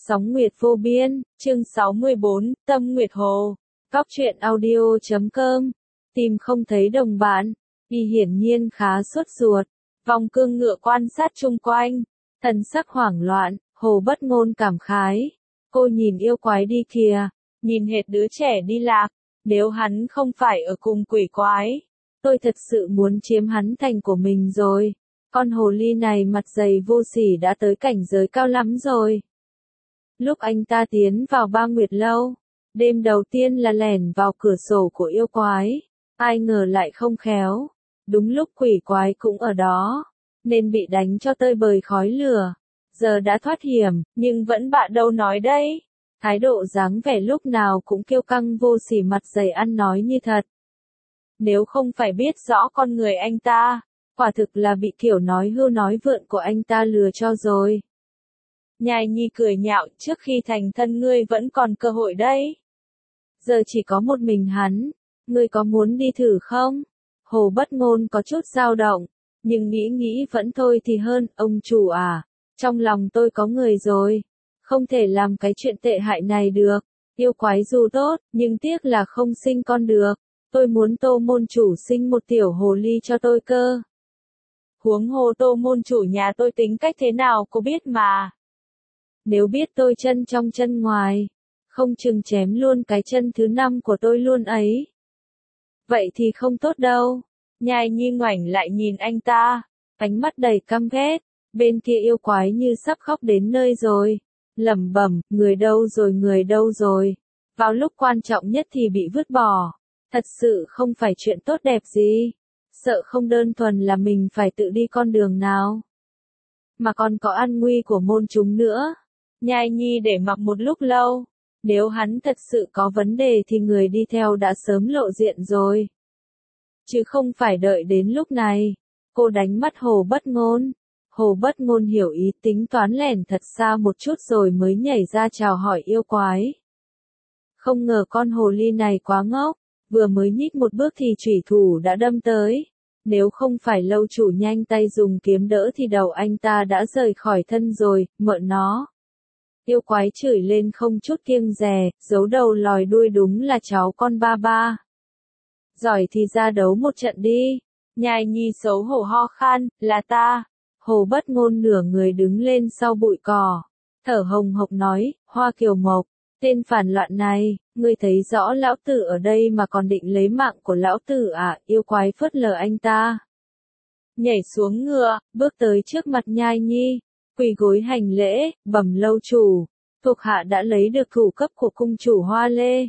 Sóng Nguyệt Vô Biên, chương 64, Tâm Nguyệt Hồ. Góc truyện audio.com. Tìm không thấy đồng bạn. Y hiển nhiên khá sốt ruột. Vòng cương ngựa quan sát chung quanh. Thần sắc hoảng loạn, Hồ Bất Ngôn cảm khái. Cô nhìn yêu quái đi kìa. Nhìn hệt đứa trẻ đi lạc. Nếu hắn không phải ở cùng quỷ quái, tôi thật sự muốn chiếm hắn thành của mình rồi. Con hồ ly này mặt dày vô sỉ đã tới cảnh giới cao lắm rồi. Lúc anh ta tiến vào Ba Nguyệt Lâu, đêm đầu tiên là lẻn vào cửa sổ của yêu quái, ai ngờ lại không khéo. Đúng lúc quỷ quái cũng ở đó, nên bị đánh cho tơi bời khói lửa. Giờ đã thoát hiểm, nhưng vẫn bạ đâu nói đây. Thái độ dáng vẻ lúc nào cũng kiêu căng vô sỉ, mặt dày ăn nói như thật. Nếu không phải biết rõ con người anh ta, quả thực là bị kiểu nói hưu nói vượn của anh ta lừa cho rồi. Nhai Nhi cười nhạo, trước khi thành thân ngươi vẫn còn cơ hội đấy. Giờ chỉ có một mình hắn, ngươi có muốn đi thử không? Hồ Bất Ngôn có chút dao động, nhưng nghĩ vẫn thôi thì hơn. Ông chủ à, trong lòng tôi có người rồi, không thể làm cái chuyện tệ hại này được. Yêu quái dù tốt, nhưng tiếc là không sinh con được. Tôi muốn Tô môn chủ sinh một tiểu hồ ly cho tôi cơ. Huống hồ Tô môn chủ nhà tôi tính cách thế nào cô biết mà. Nếu biết tôi chân trong chân ngoài, không chừng chém luôn cái chân thứ 5 của tôi luôn ấy. Vậy thì không tốt đâu. Nhai Nhi ngoảnh lại nhìn anh ta, ánh mắt đầy căm ghét. Bên kia yêu quái như sắp khóc đến nơi rồi, lẩm bẩm, người đâu rồi. Vào lúc quan trọng nhất thì bị vứt bỏ, thật sự không phải chuyện tốt đẹp gì. Sợ không đơn thuần là mình phải tự đi con đường nào, mà còn có an nguy của môn chúng nữa. Nhai Nhi để mặc một lúc lâu, nếu hắn thật sự có vấn đề thì người đi theo đã sớm lộ diện rồi. Chứ không phải đợi đến lúc này. Cô đánh mắt Hồ Bất Ngôn. Hồ Bất Ngôn hiểu ý, tính toán lẻn thật xa một chút rồi mới nhảy ra chào hỏi yêu quái. Không ngờ con hồ ly này quá ngốc, vừa mới nhích một bước thì chủy thủ đã đâm tới. Nếu không phải lâu chủ nhanh tay dùng kiếm đỡ thì đầu anh ta đã rời khỏi thân rồi, mợ nó. Yêu quái chửi lên không chút kiêng dè, giấu đầu lòi đuôi, đúng là cháu con ba ba. Giỏi thì ra đấu một trận đi. Nhai Nhi xấu hổ ho khan, là ta. Hồ Bất Ngôn nửa người đứng lên sau bụi cỏ, thở hồng hộc nói, Hoa Kiều Mộc, tên phản loạn này, ngươi thấy rõ lão tử ở đây mà còn định lấy mạng của lão tử à? Yêu quái phớt lờ anh ta, nhảy xuống ngựa, bước tới trước mặt Nhai Nhi, quỳ gối hành lễ, bẩm lâu chủ, thuộc hạ đã lấy được thủ cấp của cung chủ Hoa Lê.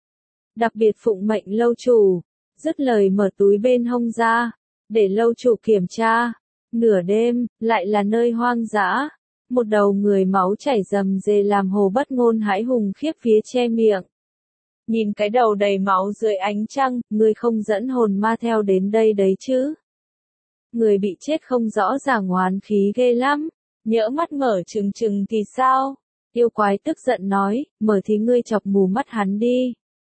Đặc biệt phụng mệnh lâu chủ. Dứt lời mở túi bên hông ra, để lâu chủ kiểm tra. Nửa đêm, lại là nơi hoang dã. Một đầu người máu chảy rầm rề làm Hồ Bất Ngôn hãi hùng khiếp vía che miệng. Nhìn cái đầu đầy máu dưới ánh trăng, ngươi không dẫn hồn ma theo đến đây đấy chứ? Người bị chết không rõ ràng oán khí ghê lắm, nhỡ mắt mở trừng thì sao? Yêu quái tức giận nói, mở thì ngươi chọc mù mắt hắn đi.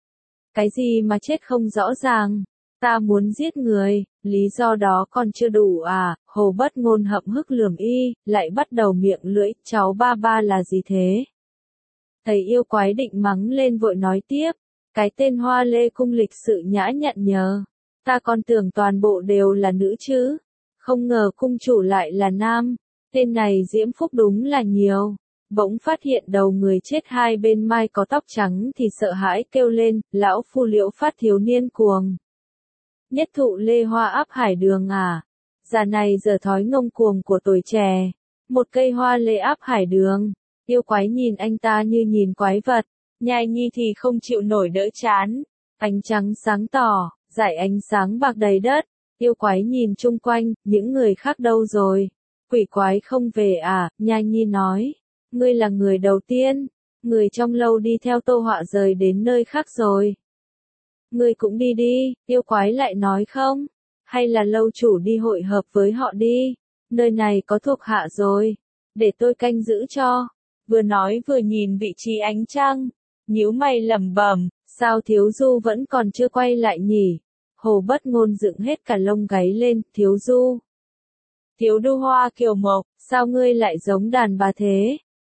Cái gì mà chết không rõ ràng? Ta muốn giết người, lý do đó còn chưa đủ à? Hồ Bất Ngôn hậm hực lườm y, lại bắt đầu miệng lưỡi, cháu ba ba là gì thế? Thấy yêu quái định mắng lên vội nói tiếp, cái tên Hoa Lê cung lịch sự nhã nhặn nhờ. Ta còn tưởng toàn bộ đều là nữ chứ. Không ngờ cung chủ lại là nam. Tên này diễm phúc đúng là nhiều. Bỗng phát hiện đầu người chết hai bên mai có tóc trắng thì sợ hãi kêu lên, lão phu Liễu Phát thiếu niên cuồng. Nhất thụ lê hoa áp hải đường à? Già này giờ thói ngông cuồng của tuổi trẻ. Một cây hoa lê áp hải đường. Yêu quái nhìn anh ta như nhìn quái vật. Nhai Nhi thì không chịu nổi đỡ chán. Ánh trắng sáng tỏ, dải ánh sáng bạc đầy đất. Yêu quái nhìn chung quanh, những người khác đâu rồi? Quỷ quái không về à? Nhai Nhi nói. Ngươi là người đầu tiên. Người trong lâu đi theo Tô Họa rời đến nơi khác rồi. Ngươi cũng đi đi, yêu quái lại nói không? Hay là lâu chủ đi hội hợp với họ đi? Nơi này có thuộc hạ rồi. Để tôi canh giữ cho. Vừa nói vừa nhìn vị trí ánh trăng. Nhíu mày lẩm bẩm, sao Thiếu Du vẫn còn chưa quay lại nhỉ? Hồ Bất Ngôn dựng hết cả lông gáy lên, Thiếu Du. Thiếu đu Hoa Kiều Mộc, sao ngươi lại giống đàn bà thế?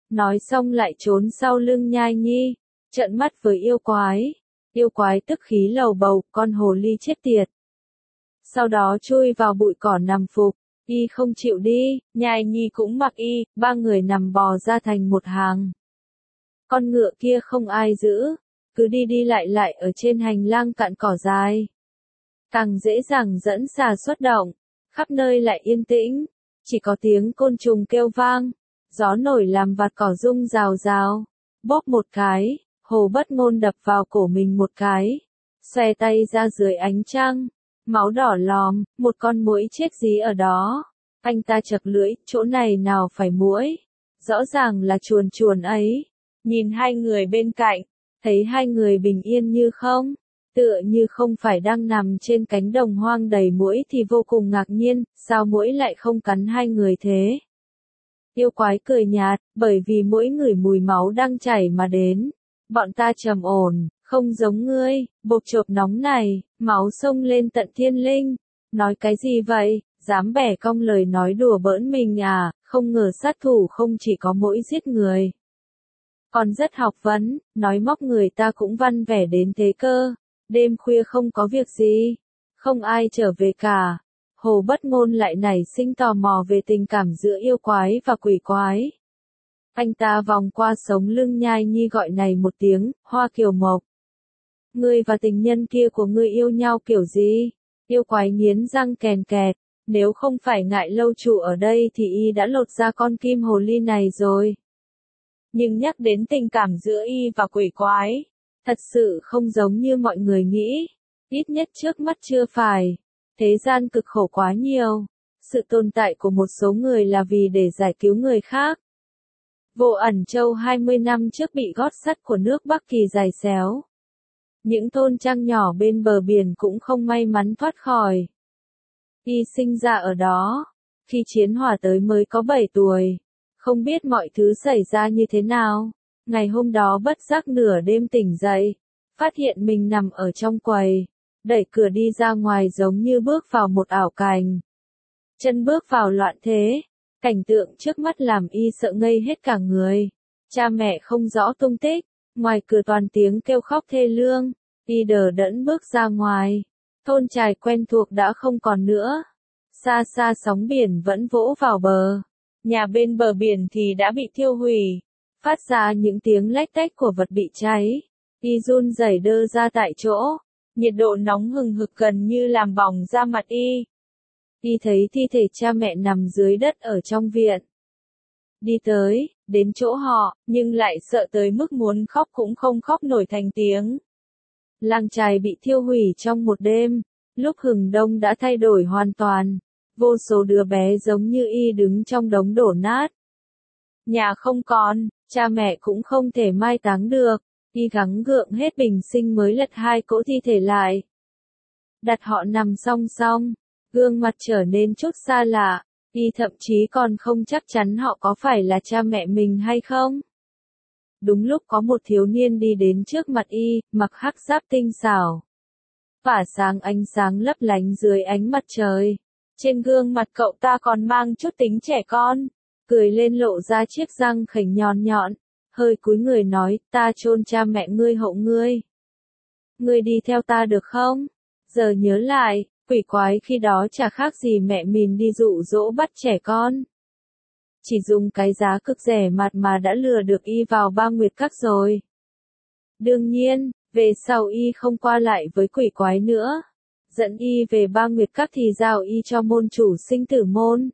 Nói xong lại trốn sau lưng Nhai Nhi, trợn mắt với yêu quái. Yêu quái tức khí lầu bầu, con hồ ly chết tiệt. Sau đó chui vào bụi cỏ nằm phục, y không chịu đi, Nhai Nhi cũng mặc y, ba người nằm bò ra thành một hàng. Con ngựa kia không ai giữ, cứ đi đi lại lại ở trên hành lang cạn cỏ dài. Càng dễ dàng dẫn xà xuất động, khắp nơi lại yên tĩnh, chỉ có tiếng côn trùng kêu vang, gió nổi làm vạt cỏ rung rào rào. Bóp một cái, Hồ Bất Ngôn đập vào cổ mình một cái, xòe tay ra dưới ánh trăng, máu đỏ lòm, một con muỗi chết dí ở đó. Anh ta chật lưỡi, chỗ này nào phải muỗi, rõ ràng là chuồn chuồn ấy. Nhìn hai người bên cạnh, thấy hai người bình yên như không, tựa như không phải đang nằm trên cánh đồng hoang đầy muỗi thì vô cùng ngạc nhiên, sao muỗi lại không cắn hai người thế? Yêu quái cười nhạt, bởi vì muỗi ngửi mùi máu đang chảy mà đến. Bọn ta trầm ổn, không giống ngươi, bộp chộp nóng này, máu sông lên tận thiên linh. Nói cái gì vậy, dám bẻ cong lời nói đùa bỡn mình à, không ngờ sát thủ không chỉ có mỗi giết người. Còn rất học vấn, nói móc người ta cũng văn vẻ đến thế cơ. Đêm khuya không có việc gì, không ai trở về cả. Hồ Bất Ngôn lại nảy sinh tò mò về tình cảm giữa yêu quái và quỷ quái. Anh ta vòng qua sống lưng Nhai Nhi gọi này một tiếng, Hoa Kiều Mộc. Ngươi và tình nhân kia của ngươi yêu nhau kiểu gì? Yêu quái nghiến răng kèn kẹt, nếu không phải ngại lâu trụ ở đây thì y đã lột ra con kim hồ ly này rồi. Nhưng nhắc đến tình cảm giữa y và quỷ quái, thật sự không giống như mọi người nghĩ, ít nhất trước mắt chưa phải. Thế gian cực khổ quá nhiều, sự tồn tại của một số người là vì để giải cứu người khác. Vô Ẩn Châu 20 năm trước bị gót sắt của nước Bắc Kỳ giày xéo. Những thôn trang nhỏ bên bờ biển cũng không may mắn thoát khỏi. Y sinh ra ở đó, khi chiến hỏa tới mới có 7 tuổi, không biết mọi thứ xảy ra như thế nào. Ngày hôm đó bất giác nửa đêm tỉnh dậy, phát hiện mình nằm ở trong quầy, đẩy cửa đi ra ngoài giống như bước vào một ảo cảnh. Chân bước vào loạn thế, cảnh tượng trước mắt làm y sợ ngây hết cả người. Cha mẹ không rõ tung tích, ngoài cửa toàn tiếng kêu khóc thê lương, y đờ đẫn bước ra ngoài. Thôn chài quen thuộc đã không còn nữa. Xa xa sóng biển vẫn vỗ vào bờ. Nhà bên bờ biển thì đã bị thiêu hủy, phát ra những tiếng lách tách của vật bị cháy. Y run rẩy đơ ra tại chỗ, nhiệt độ nóng hừng hực gần như làm bỏng da mặt y. Y thấy thi thể cha mẹ nằm dưới đất ở trong viện. Đi tới, đến chỗ họ, nhưng lại sợ tới mức muốn khóc cũng không khóc nổi thành tiếng. Làng chài bị thiêu hủy trong một đêm, lúc hừng đông đã thay đổi hoàn toàn. Vô số đứa bé giống như y đứng trong đống đổ nát. Nhà không còn, cha mẹ cũng không thể mai táng được. Y gắng gượng hết bình sinh mới lật hai cỗ thi thể lại. Đặt họ nằm song song, gương mặt trở nên chút xa lạ. Y thậm chí còn không chắc chắn họ có phải là cha mẹ mình hay không. Đúng lúc có một thiếu niên đi đến trước mặt y, mặc hắc giáp tinh xảo, phả sáng ánh sáng lấp lánh dưới ánh mặt trời. Trên gương mặt cậu ta còn mang chút tính trẻ con, cười lên lộ ra chiếc răng khểnh nhọn nhọn, hơi cúi người nói, ta chôn cha mẹ ngươi hậu ngươi. Ngươi đi theo ta được không? Giờ nhớ lại, quỷ quái khi đó chả khác gì mẹ mình đi dụ dỗ bắt trẻ con. Chỉ dùng cái giá cực rẻ mạt mà đã lừa được y vào Ba Nguyệt Các rồi. Đương nhiên, về sau y không qua lại với quỷ quái nữa. Dẫn y về Ba Nguyệt Các thì giao y cho môn chủ Sinh Tử Môn.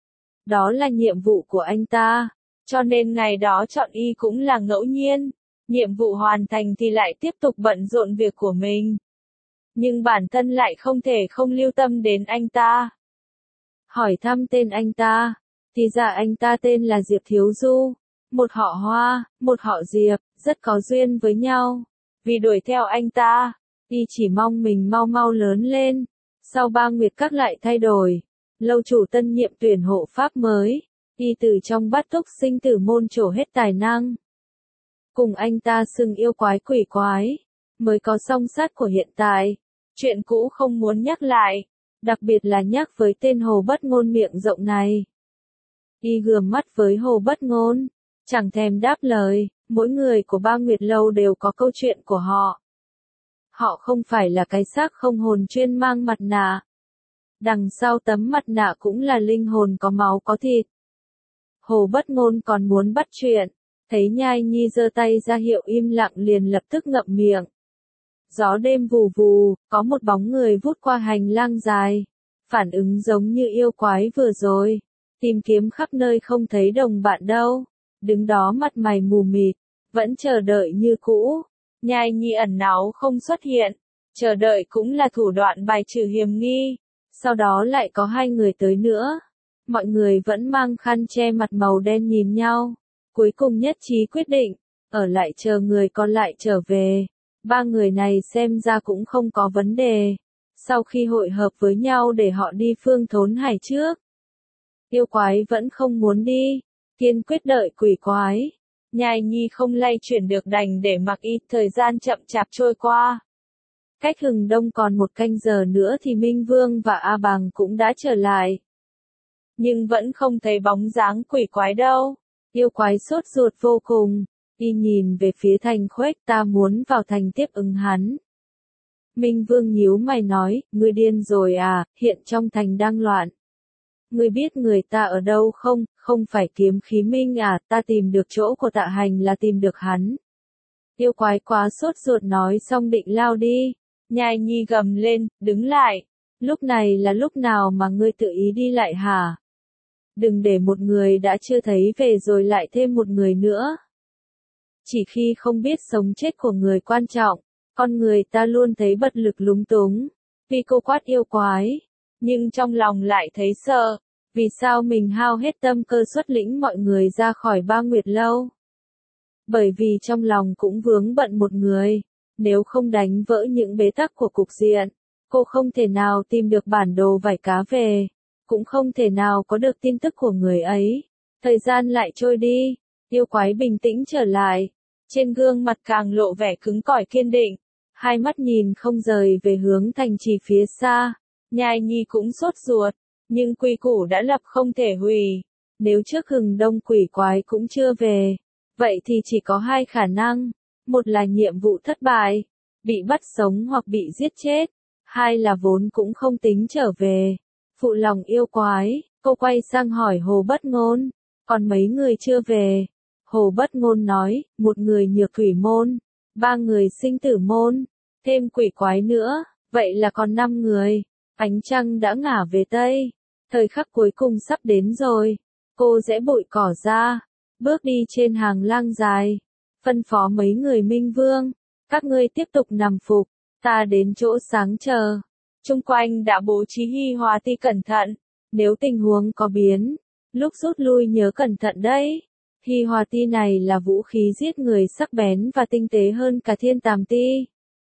Đó là nhiệm vụ của anh ta, cho nên ngày đó chọn y cũng là ngẫu nhiên. Nhiệm vụ hoàn thành thì lại tiếp tục bận rộn việc của mình. Nhưng bản thân lại không thể không lưu tâm đến anh ta. Hỏi thăm tên anh ta, thì ra anh ta tên là Diệp Thiếu Du. Một họ Hoa, một họ Diệp, rất có duyên với nhau. Vì đuổi theo anh ta, y chỉ mong mình mau mau lớn lên. Sau Ba Nguyệt Các lại thay đổi, lâu chủ tân nhiệm tuyển hộ pháp mới, y từ trong bát túc Sinh Tử Môn trổ hết tài năng. Cùng anh ta xưng yêu quái quỷ quái, mới có song sát của hiện tại. Chuyện cũ không muốn nhắc lại, đặc biệt là nhắc với tên Hồ Bất Ngôn miệng rộng này. Y gườm mắt với Hồ Bất Ngôn, chẳng thèm đáp lời, mỗi người của Ba Nguyệt Lâu đều có câu chuyện của họ. Họ không phải là cái xác không hồn chuyên mang mặt nạ. Đằng sau tấm mặt nạ cũng là linh hồn có máu có thịt. Hồ Bất Ngôn còn muốn bắt chuyện, thấy Nhai Nhi giơ tay ra hiệu im lặng liền lập tức ngậm miệng. Gió đêm vù vù, có một bóng người vút qua hành lang dài, phản ứng giống như yêu quái vừa rồi, tìm kiếm khắp nơi không thấy đồng bạn đâu, đứng đó mặt mày mù mịt, vẫn chờ đợi như cũ. Nhai Nhi ẩn náu không xuất hiện, chờ đợi cũng là thủ đoạn bài trừ hiểm nghi. Sau đó lại có hai người tới nữa. Mọi người vẫn mang khăn che mặt màu đen nhìn nhau. Cuối cùng nhất trí quyết định, ở lại chờ người còn lại trở về. Ba người này xem ra cũng không có vấn đề. Sau khi hội hợp với nhau để họ đi Phương Thốn Hải trước. Yêu quái vẫn không muốn đi, kiên quyết đợi quỷ quái. Nhai Nhi không lay chuyển được đành để mặc y, thời gian chậm chạp trôi qua. Cách hừng đông còn một canh giờ nữa thì Minh Vương và A Bàng cũng đã trở lại. Nhưng vẫn không thấy bóng dáng quỷ quái đâu. Yêu quái sốt ruột vô cùng, y nhìn về phía Thành Khuếch, ta muốn vào thành tiếp ứng hắn. Minh Vương nhíu mày nói, ngươi điên rồi à, hiện trong thành đang loạn. Ngươi biết người ta ở đâu không, không phải Kiếm Khí Minh à, ta tìm được chỗ của Tạ Hành là tìm được hắn. Yêu quái quá sốt ruột nói xong định lao đi. Nhai Nhi gầm lên, đứng lại. Lúc này là lúc nào mà ngươi tự ý đi lại hả? Đừng để một người đã chưa thấy về rồi lại thêm một người nữa. Chỉ khi không biết sống chết của người quan trọng, con người ta luôn thấy bất lực lúng túng. Vì cô quát yêu quái, nhưng trong lòng lại thấy sợ. Vì sao mình hao hết tâm cơ xuất lĩnh mọi người ra khỏi Ba Nguyệt Lâu? Bởi vì trong lòng cũng vướng bận một người. Nếu không đánh vỡ những bế tắc của cục diện, cô không thể nào tìm được bản đồ vảy cá về, cũng không thể nào có được tin tức của người ấy. Thời gian lại trôi đi, yêu quái bình tĩnh trở lại, trên gương mặt càng lộ vẻ cứng cỏi kiên định, hai mắt nhìn không rời về hướng thành trì phía xa. Nhai Nhi cũng sốt ruột, nhưng quy củ đã lập không thể hủy. Nếu trước hừng đông quỷ quái cũng chưa về, vậy thì chỉ có hai khả năng. Một là nhiệm vụ thất bại, bị bắt sống hoặc bị giết chết. Hai là vốn cũng không tính trở về. Phụ lòng yêu quái, cô quay sang hỏi Hồ Bất Ngôn, còn mấy người chưa về? Hồ Bất Ngôn nói, một người Nhược Thủy môn, ba người Sinh Tử môn, thêm quỷ quái nữa, vậy là còn 5 người. Ánh trăng đã ngả về Tây, thời khắc cuối cùng sắp đến rồi. Cô giãy bụi cỏ ra, bước đi trên hàng lang dài. Phân phó mấy người Minh Vương, các ngươi tiếp tục nằm phục, ta đến chỗ sáng chờ. Chung quanh đã bố trí Hi Hòa Ti cẩn thận, nếu tình huống có biến, lúc rút lui nhớ cẩn thận đấy. Hi Hòa Ti này là vũ khí giết người sắc bén và tinh tế hơn cả Thiên Tàm Ti.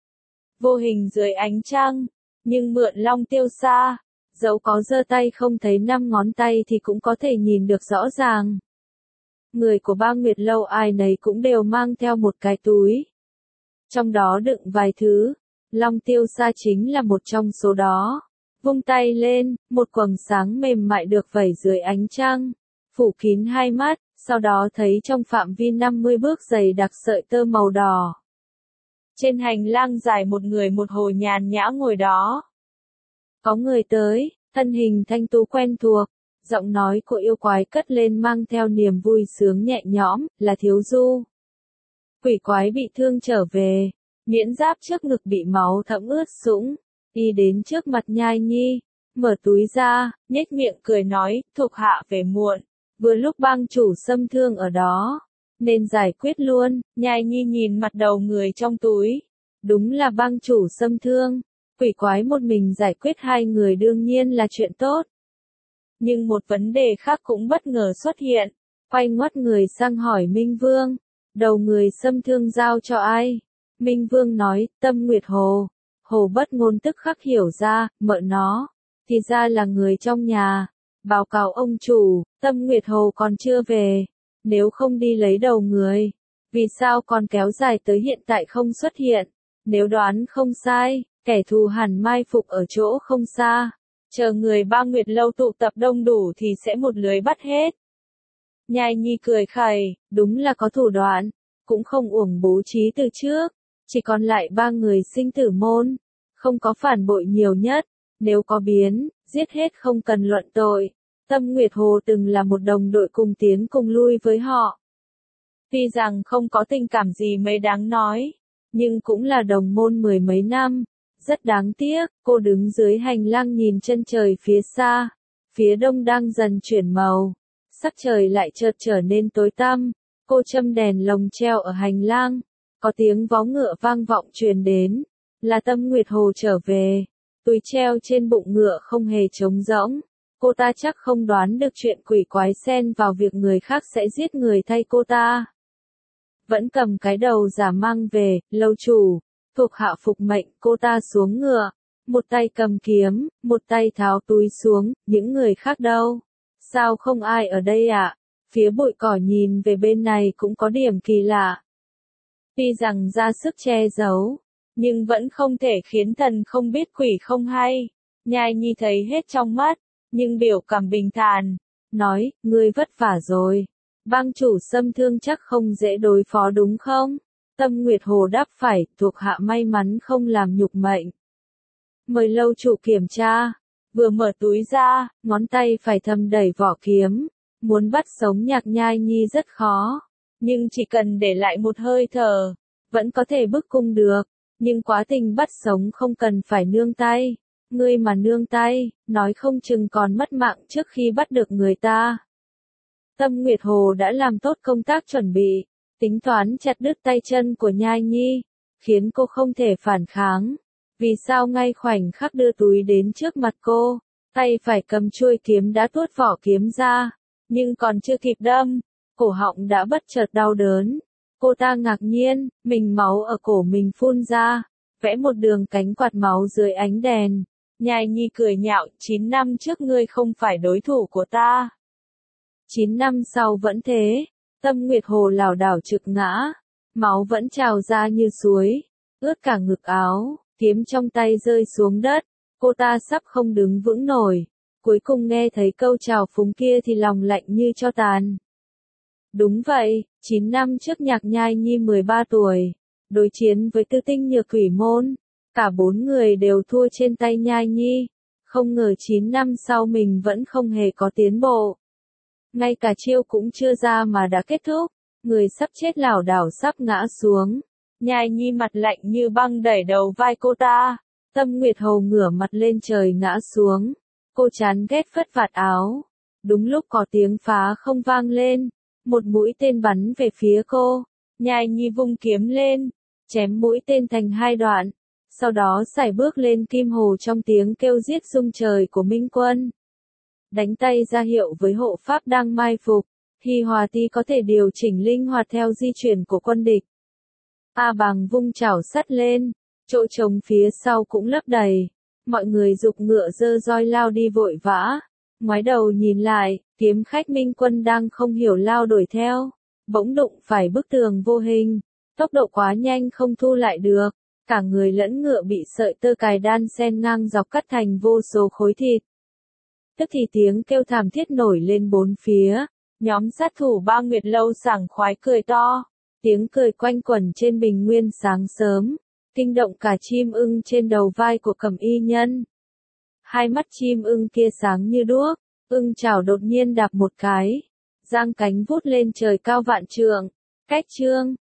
Vô hình dưới ánh trăng, nhưng mượn long tiêu xa, dẫu có giơ tay không thấy 5 ngón tay thì cũng có thể nhìn được rõ ràng. Người của Ba Nguyệt Lâu ai nấy cũng đều mang theo một cái túi. Trong đó đựng vài thứ, long tiêu sa chính là một trong số đó. Vung tay lên, một quầng sáng mềm mại được vẩy dưới ánh trăng, phủ kín hai mắt, sau đó thấy trong phạm vi 50 bước dày đặc sợi tơ màu đỏ. Trên hành lang dài một người một hồi nhàn nhã ngồi đó. Có người tới, thân hình thanh tú quen thuộc. Giọng nói của yêu quái cất lên mang theo niềm vui sướng nhẹ nhõm, là Thiếu Du. Quỷ quái bị thương trở về, miễn giáp trước ngực bị máu thấm ướt sũng, đi đến trước mặt Nhai Nhi, mở túi ra, nhếch miệng cười nói, thuộc hạ về muộn, vừa lúc bang chủ xâm thương ở đó, nên giải quyết luôn. Nhai Nhi nhìn mặt đầu người trong túi, đúng là bang chủ xâm thương, quỷ quái một mình giải quyết hai người đương nhiên là chuyện tốt. Nhưng một vấn đề khác cũng bất ngờ xuất hiện, quay ngoắt người sang hỏi Minh Vương, đầu người xâm thương giao cho ai? Minh Vương nói, Tâm Nguyệt Hồ. Hồ Bất Ngôn tức khắc hiểu ra, mợ nó, thì ra là người trong nhà. Báo cáo ông chủ, Tâm Nguyệt Hồ còn chưa về, nếu không đi lấy đầu người, vì sao còn kéo dài tới hiện tại không xuất hiện? Nếu đoán không sai, kẻ thù hẳn mai phục ở chỗ không xa. Chờ người Ba Nguyệt Lâu tụ tập đông đủ thì sẽ một lưới bắt hết. Nhai Nhi cười khẩy, đúng là có thủ đoạn, cũng không uổng bố trí từ trước, chỉ còn lại 3 người sinh tử môn, không có phản bội nhiều nhất, nếu có biến, giết hết không cần luận tội. Tâm Nguyệt Hồ từng là một đồng đội cùng tiến cùng lui với họ. Tuy rằng không có tình cảm gì mấy đáng nói, nhưng cũng là đồng môn 10 mấy năm. Rất đáng tiếc, cô đứng dưới hành lang nhìn chân trời phía xa, phía đông đang dần chuyển màu, sắc trời lại chợt trở nên tối tăm, cô châm đèn lồng treo ở hành lang, có tiếng vó ngựa vang vọng truyền đến, là Tâm Nguyệt Hồ trở về, túi treo trên bụng ngựa không hề trống rỗng, cô ta chắc không đoán được chuyện quỷ quái xen vào việc người khác sẽ giết người thay cô ta. Vẫn cầm cái đầu giả mang về, lâu chủ. Thuộc hạ phục mệnh, cô ta xuống ngựa, một tay cầm kiếm, một tay tháo túi xuống, những người khác đâu? Sao không ai ở đây ạ? Phía bụi cỏ nhìn về bên này cũng có điểm kỳ lạ. Tuy rằng ra sức che giấu, nhưng vẫn không thể khiến thần không biết quỷ không hay. Nhai Nhi thấy hết trong mắt, nhưng biểu cảm bình thản, nói, ngươi vất vả rồi. Bang chủ xâm thương chắc không dễ đối phó đúng không? Tâm Nguyệt Hồ đáp phải, thuộc hạ may mắn không làm nhục mệnh. Mời lâu chủ kiểm tra, vừa mở túi ra, ngón tay phải thầm đẩy vỏ kiếm, muốn bắt sống Nhạc Nhai Nhi rất khó, nhưng chỉ cần để lại một hơi thở, vẫn có thể bức cung được, nhưng quá trình bắt sống không cần phải nương tay, ngươi mà nương tay, nói không chừng còn mất mạng trước khi bắt được người ta. Tâm Nguyệt Hồ đã làm tốt công tác chuẩn bị. Tính toán chặt đứt tay chân của Nhai Nhi, khiến cô không thể phản kháng. Vì sao ngay khoảnh khắc đưa túi đến trước mặt cô, tay phải cầm chuôi kiếm đã tuốt vỏ kiếm ra, nhưng còn chưa kịp đâm, cổ họng đã bất chợt đau đớn. Cô ta ngạc nhiên, mình máu ở cổ mình phun ra, vẽ một đường cánh quạt máu dưới ánh đèn. Nhai Nhi cười nhạo, 9 năm trước ngươi không phải đối thủ của ta. 9 năm sau vẫn thế. Tâm Nguyệt Hồ lảo đảo trực ngã, máu vẫn trào ra như suối, ướt cả ngực áo, kiếm trong tay rơi xuống đất, cô ta sắp không đứng vững nổi, cuối cùng nghe thấy câu chào phúng kia thì lòng lạnh như tro tàn. Đúng vậy, 9 năm trước Nhạc Nhai Nhi 13 tuổi, đối chiến với Tư Tinh Nhược Thủy Môn, cả 4 người đều thua trên tay Nhai Nhi, không ngờ 9 năm sau mình vẫn không hề có tiến bộ. Ngay cả chiêu cũng chưa ra mà đã kết thúc, người sắp chết lảo đảo sắp ngã xuống. Nhai Nhi mặt lạnh như băng đẩy đầu vai cô ta. Tâm Nguyệt Hồ ngửa mặt lên trời ngã xuống. Cô chán ghét phất vạt áo. Đúng lúc có tiếng phá không vang lên, một mũi tên bắn về phía cô. Nhai Nhi vung kiếm lên, chém mũi tên thành 2 đoạn. Sau đó sải bước lên Kim Hồ trong tiếng kêu giết rung trời của Minh Quân. Đánh tay ra hiệu với hộ pháp đang mai phục, Hi Hòa Ti có thể điều chỉnh linh hoạt theo di chuyển của quân địch. A Bàng vung chảo sắt lên, chỗ trống phía sau cũng lấp đầy, mọi người giục ngựa dơ roi lao đi vội vã, ngoái đầu nhìn lại, kiếm khách Minh Quân đang không hiểu lao đuổi theo, bỗng đụng phải bức tường vô hình, tốc độ quá nhanh không thu lại được, cả người lẫn ngựa bị sợi tơ cài đan xen ngang dọc cắt thành vô số khối thịt. Tức thì tiếng kêu thảm thiết nổi lên bốn phía, nhóm sát thủ Ba Nguyệt Lâu sảng khoái cười to, tiếng cười quanh quẩn trên bình nguyên sáng sớm, kinh động cả chim ưng trên đầu vai của Cẩm Y Nhân. Hai mắt chim ưng kia sáng như đuốc, ưng chảo đột nhiên đạp một cái, giang cánh vút lên trời cao vạn trượng, cách trương,